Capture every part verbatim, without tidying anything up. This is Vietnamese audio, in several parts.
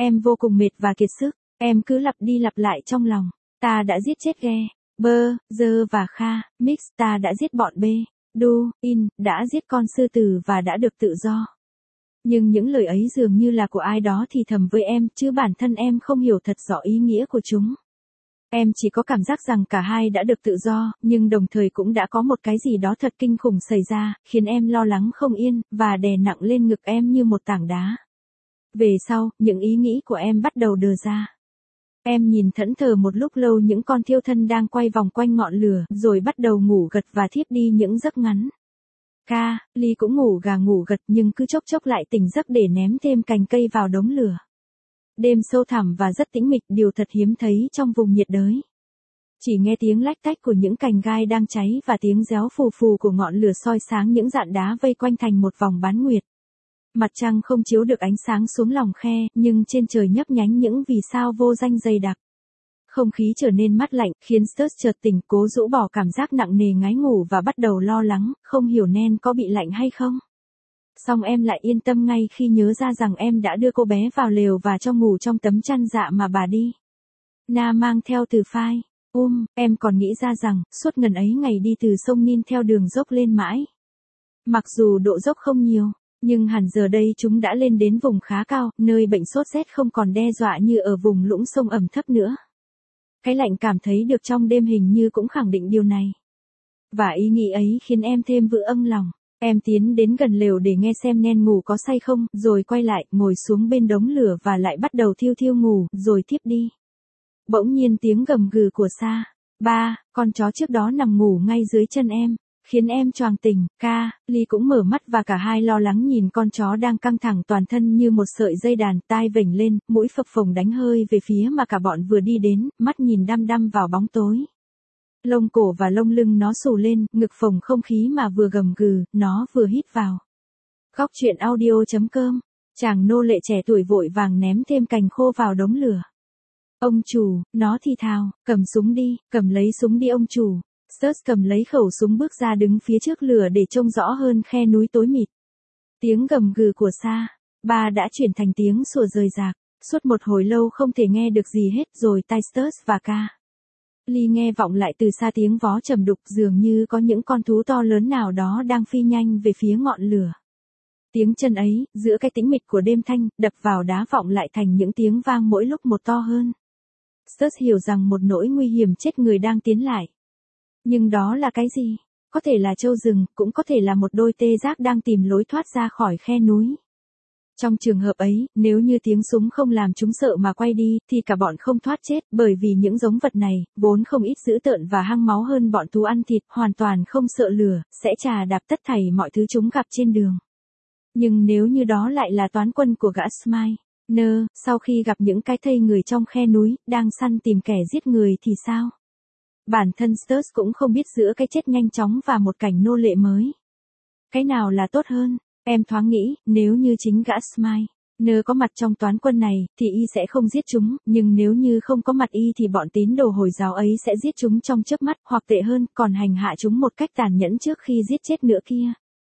Em vô cùng mệt và kiệt sức, em cứ lặp đi lặp lại trong lòng. Ta đã giết chết Ghe, Bơ, Dơ và Kha, Mix, ta đã giết bọn B, Du, In, đã giết con sư tử và đã được tự do. Nhưng những lời ấy dường như là của ai đó thì thầm với em, chứ bản thân em không hiểu thật rõ ý nghĩa của chúng. Em chỉ có cảm giác rằng cả hai đã được tự do, nhưng đồng thời cũng đã có một cái gì đó thật kinh khủng xảy ra, khiến em lo lắng không yên, và đè nặng lên ngực em như một tảng đá. Về sau, những ý nghĩ của em bắt đầu đờ ra. Em nhìn thẫn thờ một lúc lâu những con thiêu thân đang quay vòng quanh ngọn lửa, rồi bắt đầu ngủ gật và thiếp đi những giấc ngắn. Ca, Ly cũng ngủ gà ngủ gật nhưng cứ chốc chốc lại tỉnh giấc để ném thêm cành cây vào đống lửa. Đêm sâu thẳm và rất tĩnh mịch, điều thật hiếm thấy trong vùng nhiệt đới. Chỉ nghe tiếng lách tách của những cành gai đang cháy và tiếng réo phù phù của ngọn lửa soi sáng những dạn đá vây quanh thành một vòng bán nguyệt. Mặt trăng không chiếu được ánh sáng xuống lòng khe, nhưng trên trời nhấp nhánh những vì sao vô danh dày đặc. Không khí trở nên mát lạnh, khiến Sturz chợt tỉnh, cố rũ bỏ cảm giác nặng nề ngái ngủ và bắt đầu lo lắng, không hiểu Nen có bị lạnh hay không. Xong em lại yên tâm ngay khi nhớ ra rằng em đã đưa cô bé vào lều và cho ngủ trong tấm chăn dạ mà bà đi. Na mang theo từ phai. Um, em còn nghĩ ra rằng, suốt ngần ấy ngày đi từ sông Nin theo đường dốc lên mãi. Mặc dù độ dốc không nhiều, nhưng hẳn giờ đây chúng đã lên đến vùng khá cao, nơi bệnh sốt rét không còn đe dọa như ở vùng lũng sông ẩm thấp nữa. Cái lạnh cảm thấy được trong đêm hình như cũng khẳng định điều này. Và ý nghĩ ấy khiến em thêm vự âng lòng. Em tiến đến gần lều để nghe xem Nen ngủ có say không, rồi quay lại, ngồi xuống bên đống lửa và lại bắt đầu thiêu thiêu ngủ, rồi thiếp đi. Bỗng nhiên tiếng gầm gừ của Sa, ba, con chó trước đó nằm ngủ ngay dưới chân em, khiến em choàng tỉnh. Ca, Ly cũng mở mắt và cả hai lo lắng nhìn con chó đang căng thẳng toàn thân như một sợi dây đàn, tai vểnh lên, mũi phập phồng đánh hơi về phía mà cả bọn vừa đi đến, mắt nhìn đăm đăm vào bóng tối. Lông cổ và lông lưng nó xù lên, ngực phồng không khí mà vừa gầm gừ, nó vừa hít vào. Góc truyện audio chấm com. Chàng nô lệ trẻ tuổi vội vàng ném thêm cành khô vào đống lửa. Ông chủ, nó thì thào, cầm súng đi, cầm lấy súng đi ông chủ. Sturz cầm lấy khẩu súng bước ra đứng phía trước lửa để trông rõ hơn khe núi tối mịt. Tiếng gầm gừ của Sa, ba đã chuyển thành tiếng sủa rời rạc. Suốt một hồi lâu không thể nghe được gì hết rồi tai Sturz và Ca. Ly nghe vọng lại từ xa tiếng vó trầm đục, dường như có những con thú to lớn nào đó đang phi nhanh về phía ngọn lửa. Tiếng chân ấy, giữa cái tĩnh mịch của đêm thanh, đập vào đá vọng lại thành những tiếng vang mỗi lúc một to hơn. Sturz hiểu rằng một nỗi nguy hiểm chết người đang tiến lại. Nhưng đó là cái gì? Có thể là trâu rừng, cũng có thể là một đôi tê giác đang tìm lối thoát ra khỏi khe núi. Trong trường hợp ấy, nếu như tiếng súng không làm chúng sợ mà quay đi, thì cả bọn không thoát chết, bởi vì những giống vật này, vốn không ít dữ tợn và hăng máu hơn bọn thú ăn thịt, hoàn toàn không sợ lửa, sẽ chà đạp tất thảy mọi thứ chúng gặp trên đường. Nhưng nếu như đó lại là toán quân của gã Smile, nơ, sau khi gặp những cái thây người trong khe núi, đang săn tìm kẻ giết người thì sao? Bản thân Sturz cũng không biết giữa cái chết nhanh chóng và một cảnh nô lệ mới. Cái nào là tốt hơn? Em thoáng nghĩ, nếu như chính gã Smile, nơ có mặt trong toán quân này, thì y sẽ không giết chúng, nhưng nếu như không có mặt y thì bọn tín đồ Hồi giáo ấy sẽ giết chúng trong chớp mắt, hoặc tệ hơn, còn hành hạ chúng một cách tàn nhẫn trước khi giết chết nữa kia.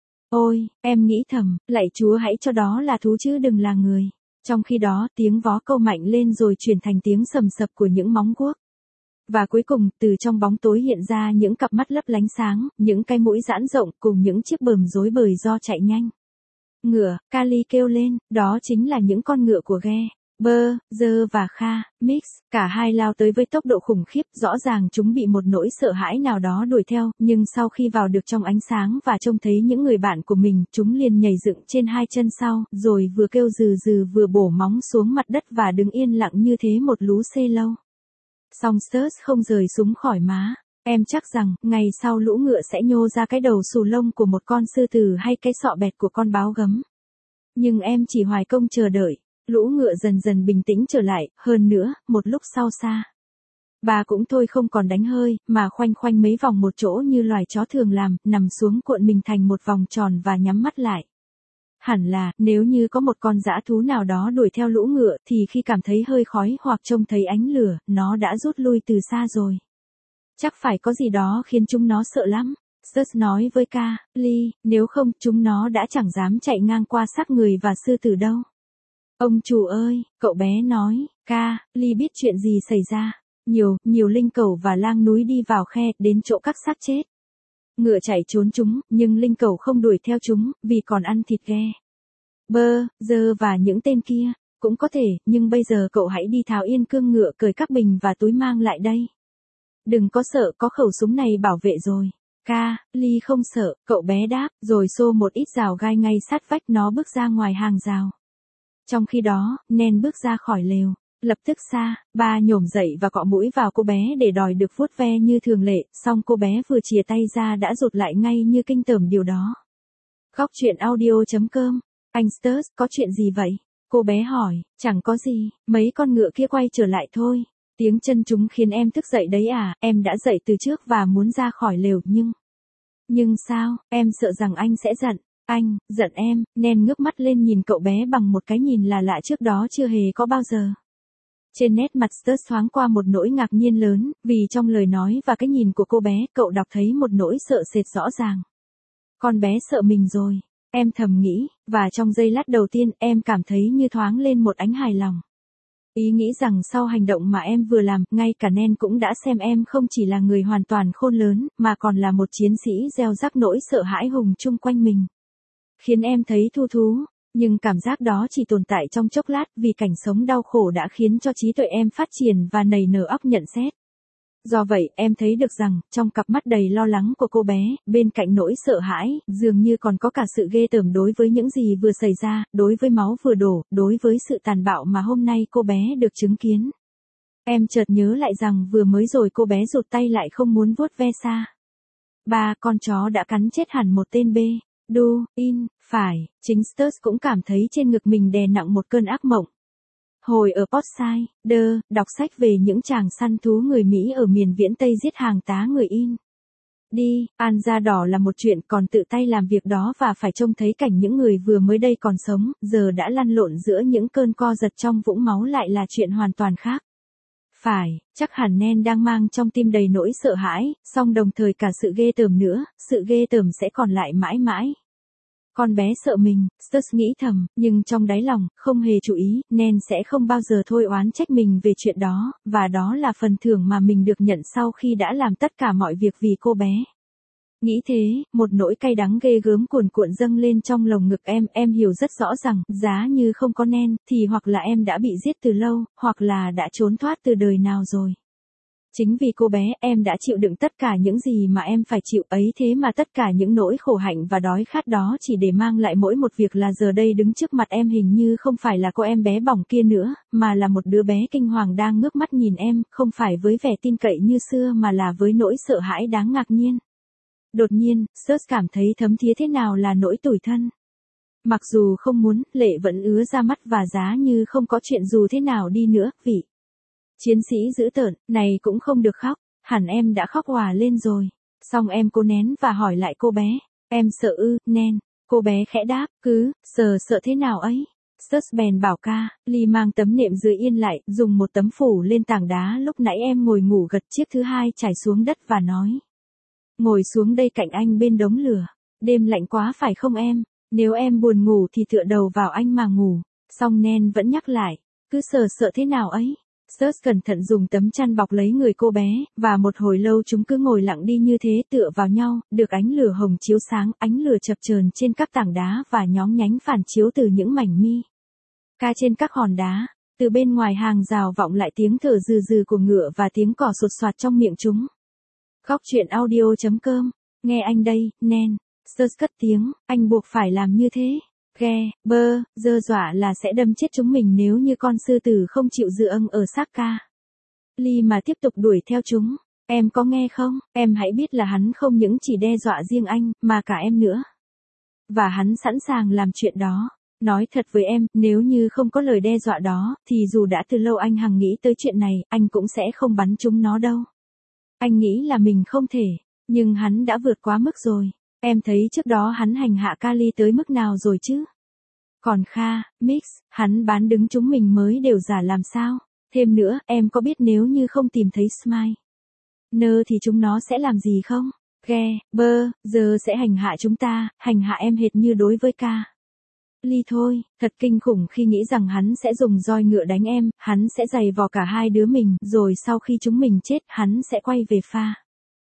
Ôi, em nghĩ thầm, lạy Chúa hãy cho đó là thú chứ đừng là người. Trong khi đó, tiếng vó câu mạnh lên rồi chuyển thành tiếng sầm sập của những móng guốc. Và cuối cùng, từ trong bóng tối hiện ra những cặp mắt lấp lánh sáng, những cái mũi giãn rộng cùng những chiếc bờm rối bời do chạy nhanh. Ngựa, Kali kêu lên, đó chính là những con ngựa của Ghe, Bơ, Dơ và Kha, Mix, cả hai lao tới với tốc độ khủng khiếp, rõ ràng chúng bị một nỗi sợ hãi nào đó đuổi theo, nhưng sau khi vào được trong ánh sáng và trông thấy những người bạn của mình, chúng liền nhảy dựng trên hai chân sau, rồi vừa kêu rừ rừ vừa bổ móng xuống mặt đất và đứng yên lặng như thế một lú xê lâu. Song Sturz không rời súng khỏi má. Em chắc rằng, ngày sau lũ ngựa sẽ nhô ra cái đầu xù lông của một con sư tử hay cái sọ bẹt của con báo gấm. Nhưng em chỉ hoài công chờ đợi. Lũ ngựa dần dần bình tĩnh trở lại, hơn nữa, một lúc sau Sa. Bà cũng thôi không còn đánh hơi, mà khoanh khoanh mấy vòng một chỗ như loài chó thường làm, nằm xuống cuộn mình thành một vòng tròn và nhắm mắt lại. Hẳn là, nếu như có một con dã thú nào đó đuổi theo lũ ngựa, thì khi cảm thấy hơi khói hoặc trông thấy ánh lửa, nó đã rút lui từ xa rồi. Chắc phải có gì đó khiến chúng nó sợ lắm. Sturz nói với Ca, Ly, nếu không, chúng nó đã chẳng dám chạy ngang qua xác người và sư tử đâu. Ông chủ ơi, cậu bé nói, ca, Ly biết chuyện gì xảy ra. Nhiều, nhiều linh cẩu và lang núi đi vào khe, đến chỗ các xác chết. Ngựa chạy trốn chúng, nhưng linh cẩu không đuổi theo chúng, vì còn ăn thịt ghe. Bơ, dơ và những tên kia. Cũng có thể, nhưng bây giờ cậu hãy đi tháo yên cương ngựa, cởi các bình và túi mang lại đây. Đừng có sợ, có khẩu súng này bảo vệ rồi. Ca, Ly không sợ, cậu bé đáp, rồi xô một ít rào gai ngay sát vách, nó bước ra ngoài hàng rào. Trong khi đó, Nen bước ra khỏi lều. Lập tức xa, ba nhổm dậy và cọ mũi vào cô bé để đòi được vuốt ve như thường lệ, xong cô bé vừa chìa tay ra đã rụt lại ngay như kinh tởm điều đó. Góc truyện audio.com. Anh Sturs, có chuyện gì vậy? Cô bé hỏi, chẳng có gì, mấy con ngựa kia quay trở lại thôi. Tiếng chân chúng khiến em thức dậy đấy à, em đã dậy từ trước và muốn ra khỏi lều nhưng... Nhưng sao, em sợ rằng anh sẽ giận. Anh, giận em, Nen ngước mắt lên nhìn cậu bé bằng một cái nhìn là lạ trước đó chưa hề có bao giờ. Trên nét mặt Sturs thoáng qua một nỗi ngạc nhiên lớn, vì trong lời nói và cái nhìn của cô bé, cậu đọc thấy một nỗi sợ sệt rõ ràng. Con bé sợ mình rồi, em thầm nghĩ, và trong giây lát đầu tiên em cảm thấy như thoáng lên một ánh hài lòng. Ý nghĩ rằng sau hành động mà em vừa làm, ngay cả Nen cũng đã xem em không chỉ là người hoàn toàn khôn lớn, mà còn là một chiến sĩ gieo rắc nỗi sợ hãi hùng chung quanh mình. Khiến em thấy thu thú, nhưng cảm giác đó chỉ tồn tại trong chốc lát vì cảnh sống đau khổ đã khiến cho trí tuệ em phát triển và nảy nở óc nhận xét. Do vậy, em thấy được rằng, trong cặp mắt đầy lo lắng của cô bé, bên cạnh nỗi sợ hãi, dường như còn có cả sự ghê tởm đối với những gì vừa xảy ra, đối với máu vừa đổ, đối với sự tàn bạo mà hôm nay cô bé được chứng kiến. Em chợt nhớ lại rằng vừa mới rồi cô bé rụt tay lại không muốn vuốt ve xa. Ba con chó đã cắn chết hẳn một tên bê. Đu, in, phải, chính Sturs cũng cảm thấy trên ngực mình đè nặng một cơn ác mộng. Hồi ở Portside, Đơ, đọc sách về những chàng săn thú người Mỹ ở miền viễn Tây giết hàng tá người in. Đi, An da đỏ là một chuyện, còn tự tay làm việc đó và phải trông thấy cảnh những người vừa mới đây còn sống, giờ đã lăn lộn giữa những cơn co giật trong vũng máu lại là chuyện hoàn toàn khác. Phải, chắc hẳn Nen đang mang trong tim đầy nỗi sợ hãi, song đồng thời cả sự ghê tởm nữa, sự ghê tởm sẽ còn lại mãi mãi. Con bé sợ mình, Sturs nghĩ thầm, nhưng trong đáy lòng, không hề chú ý, Nen sẽ không bao giờ thôi oán trách mình về chuyện đó, và đó là phần thưởng mà mình được nhận sau khi đã làm tất cả mọi việc vì cô bé. Nghĩ thế, một nỗi cay đắng ghê gớm cuồn cuộn dâng lên trong lồng ngực em, em hiểu rất rõ rằng, giá như không có Nen, thì hoặc là em đã bị giết từ lâu, hoặc là đã trốn thoát từ đời nào rồi. Chính vì cô bé, em đã chịu đựng tất cả những gì mà em phải chịu ấy, thế mà tất cả những nỗi khổ hạnh và đói khát đó chỉ để mang lại mỗi một việc là giờ đây đứng trước mặt em hình như không phải là cô em bé bỏng kia nữa, mà là một đứa bé kinh hoàng đang ngước mắt nhìn em, không phải với vẻ tin cậy như xưa mà là với nỗi sợ hãi đáng ngạc nhiên. Đột nhiên, Sturs cảm thấy thấm thía thế nào là nỗi tủi thân. Mặc dù không muốn, lệ vẫn ứa ra mắt và giá như không có chuyện dù thế nào đi nữa, vị chiến sĩ dữ tợn, này cũng không được khóc, hẳn em đã khóc òa lên rồi. Xong em cố nén và hỏi lại cô bé, em sợ ư, Nen. Cô bé khẽ đáp, cứ, sờ sợ thế nào ấy. Sturs bèn bảo ca, Ly mang tấm nệm dưới yên lại, dùng một tấm phủ lên tảng đá lúc nãy em ngồi ngủ gật chiếc thứ hai trải xuống đất và nói. Ngồi xuống đây cạnh anh bên đống lửa, đêm lạnh quá phải không em, nếu em buồn ngủ thì tựa đầu vào anh mà ngủ. Xong Nen vẫn nhắc lại, cứ sờ sợ thế nào ấy. Sturs cẩn thận dùng tấm chăn bọc lấy người cô bé, và một hồi lâu chúng cứ ngồi lặng đi như thế tựa vào nhau, được ánh lửa hồng chiếu sáng, ánh lửa chập chờn trên các tảng đá và nhóng nhánh phản chiếu từ những mảnh mi ca trên các hòn đá. Từ bên ngoài hàng rào vọng lại tiếng thở rừ rừ của ngựa và tiếng cỏ sột soạt trong miệng chúng. Góc truyện audio.com, nghe anh đây, Nen. Sturs cất tiếng, anh buộc phải làm như thế. Ghe, bơ, dơ dọa là sẽ đâm chết chúng mình nếu như con sư tử không chịu dựa âng ở xác ca. Ly mà tiếp tục đuổi theo chúng, em có nghe không, em hãy biết là hắn không những chỉ đe dọa riêng anh, mà cả em nữa. Và hắn sẵn sàng làm chuyện đó. Nói thật với em, nếu như không có lời đe dọa đó, thì dù đã từ lâu anh hằng nghĩ tới chuyện này, anh cũng sẽ không bắn chúng nó đâu. Anh nghĩ là mình không thể, nhưng hắn đã vượt quá mức rồi. Em thấy trước đó hắn hành hạ Kali tới mức nào rồi chứ? Còn Kha, Mix, hắn bán đứng chúng mình mới đều giả làm sao? Thêm nữa, em có biết nếu như không tìm thấy Smile Nơ thì chúng nó sẽ làm gì không? Ghe, bơ, giờ sẽ hành hạ chúng ta, hành hạ em hệt như đối với ca. Ly thôi, thật kinh khủng khi nghĩ rằng hắn sẽ dùng roi ngựa đánh em, hắn sẽ giày vò cả hai đứa mình, rồi sau khi chúng mình chết, hắn sẽ quay về pha.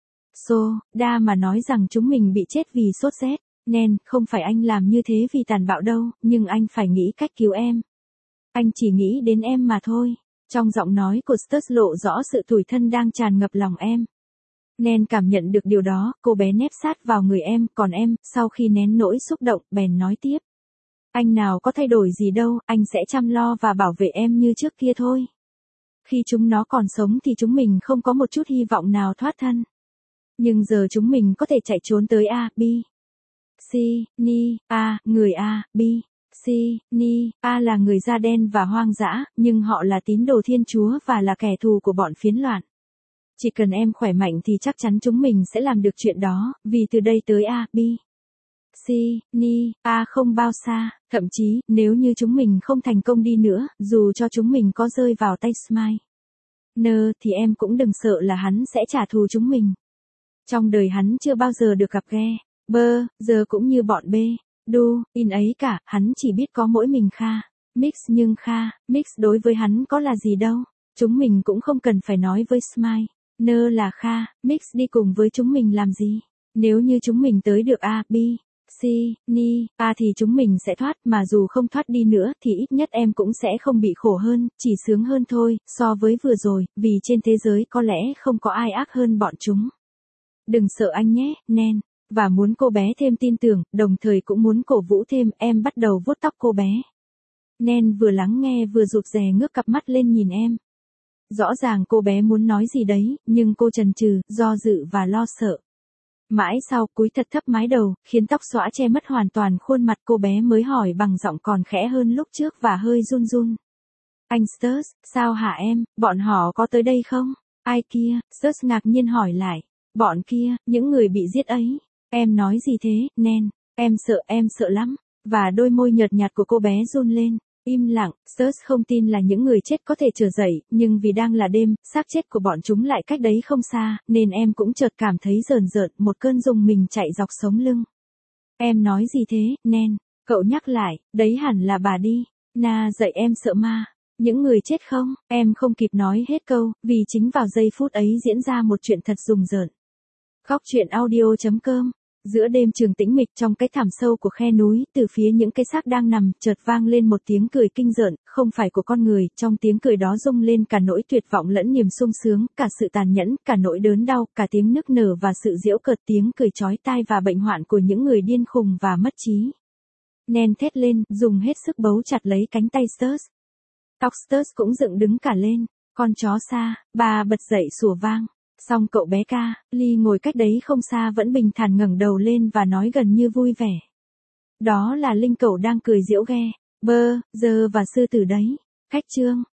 So, đa mà nói rằng chúng mình bị chết vì sốt rét. Nen, không phải anh làm như thế vì tàn bạo đâu, nhưng anh phải nghĩ cách cứu em. Anh chỉ nghĩ đến em mà thôi. Trong giọng nói của Sturz lộ rõ sự tủi thân đang tràn ngập lòng em. Nen cảm nhận được điều đó, cô bé nép sát vào người em, còn em, sau khi nén nỗi xúc động, bèn nói tiếp. Anh nào có thay đổi gì đâu, anh sẽ chăm lo và bảo vệ em như trước kia thôi. Khi chúng nó còn sống thì chúng mình không có một chút hy vọng nào thoát thân. Nhưng giờ chúng mình có thể chạy trốn tới A, B. C, Ni, A, người A, B. C, Ni, A là người da đen và hoang dã, nhưng họ là tín đồ Thiên Chúa và là kẻ thù của bọn phiến loạn. Chỉ cần em khỏe mạnh thì chắc chắn chúng mình sẽ làm được chuyện đó, vì từ đây tới A, B. C, Ni, A không bao xa, thậm chí, nếu như chúng mình không thành công đi nữa, dù cho chúng mình có rơi vào tay Smile Nơ thì em cũng đừng sợ là hắn sẽ trả thù chúng mình. Trong đời hắn chưa bao giờ được gặp ghe, bơ, giờ cũng như bọn B, đu, in ấy cả, hắn chỉ biết có mỗi mình Kha, Mix nhưng Kha, Mix đối với hắn có là gì đâu, chúng mình cũng không cần phải nói với Smile Nơ là Kha, Mix đi cùng với chúng mình làm gì, nếu như chúng mình tới được A, B. C, Ni, A thì chúng mình sẽ thoát, mà dù không thoát đi nữa thì ít nhất em cũng sẽ không bị khổ hơn, chỉ sướng hơn thôi, so với vừa rồi, vì trên thế giới có lẽ không có ai ác hơn bọn chúng. Đừng sợ anh nhé, Nen. Và muốn cô bé thêm tin tưởng, đồng thời cũng muốn cổ vũ thêm, em bắt đầu vuốt tóc cô bé. Nen vừa lắng nghe vừa rụt rè ngước cặp mắt lên nhìn em. Rõ ràng cô bé muốn nói gì đấy, nhưng cô chần chừ, do dự và lo sợ. Mãi sau cúi thật thấp mái đầu, khiến tóc xõa che mất hoàn toàn khuôn mặt, cô bé mới hỏi bằng giọng còn khẽ hơn lúc trước và hơi run run. Anh Sturz, sao hả em, bọn họ có tới đây không? Ai kia? Sturz ngạc nhiên hỏi lại. Bọn kia, những người bị giết ấy. Em nói gì thế, Nen? Em sợ, em sợ lắm. Và đôi môi nhợt nhạt của cô bé run lên. Im lặng, Sturz không tin là những người chết có thể trở dậy, nhưng vì đang là đêm, xác chết của bọn chúng lại cách đấy không xa, nên em cũng chợt cảm thấy rờn rợn, một cơn rùng mình chạy dọc sống lưng. Em nói gì thế, Nen? Cậu nhắc lại, đấy hẳn là bà đi. Na dạy em sợ ma. Những người chết không? Em không kịp nói hết câu, vì chính vào giây phút ấy diễn ra một chuyện thật rùng rợn. Góc truyện audio chấm com. Giữa đêm trường tĩnh mịch trong cái thảm sâu của khe núi, từ phía những cái xác đang nằm, chợt vang lên một tiếng cười kinh rợn, không phải của con người, trong tiếng cười đó rung lên cả nỗi tuyệt vọng lẫn niềm sung sướng, cả sự tàn nhẫn, cả nỗi đớn đau, cả tiếng nức nở và sự giễu cợt, tiếng cười chói tai và bệnh hoạn của những người điên khùng và mất trí. Nen thét lên, dùng hết sức bấu chặt lấy cánh tay Sturz. Tóc Sturz cũng dựng đứng cả lên, con chó xa, bà bật dậy sủa vang. Xong cậu bé Ca, Ly ngồi cách đấy không xa vẫn bình thản ngẩng đầu lên và nói gần như vui vẻ. Đó là Linh cậu đang cười giễu ghe, bơ, giờ và sư tử đấy. Cách chương.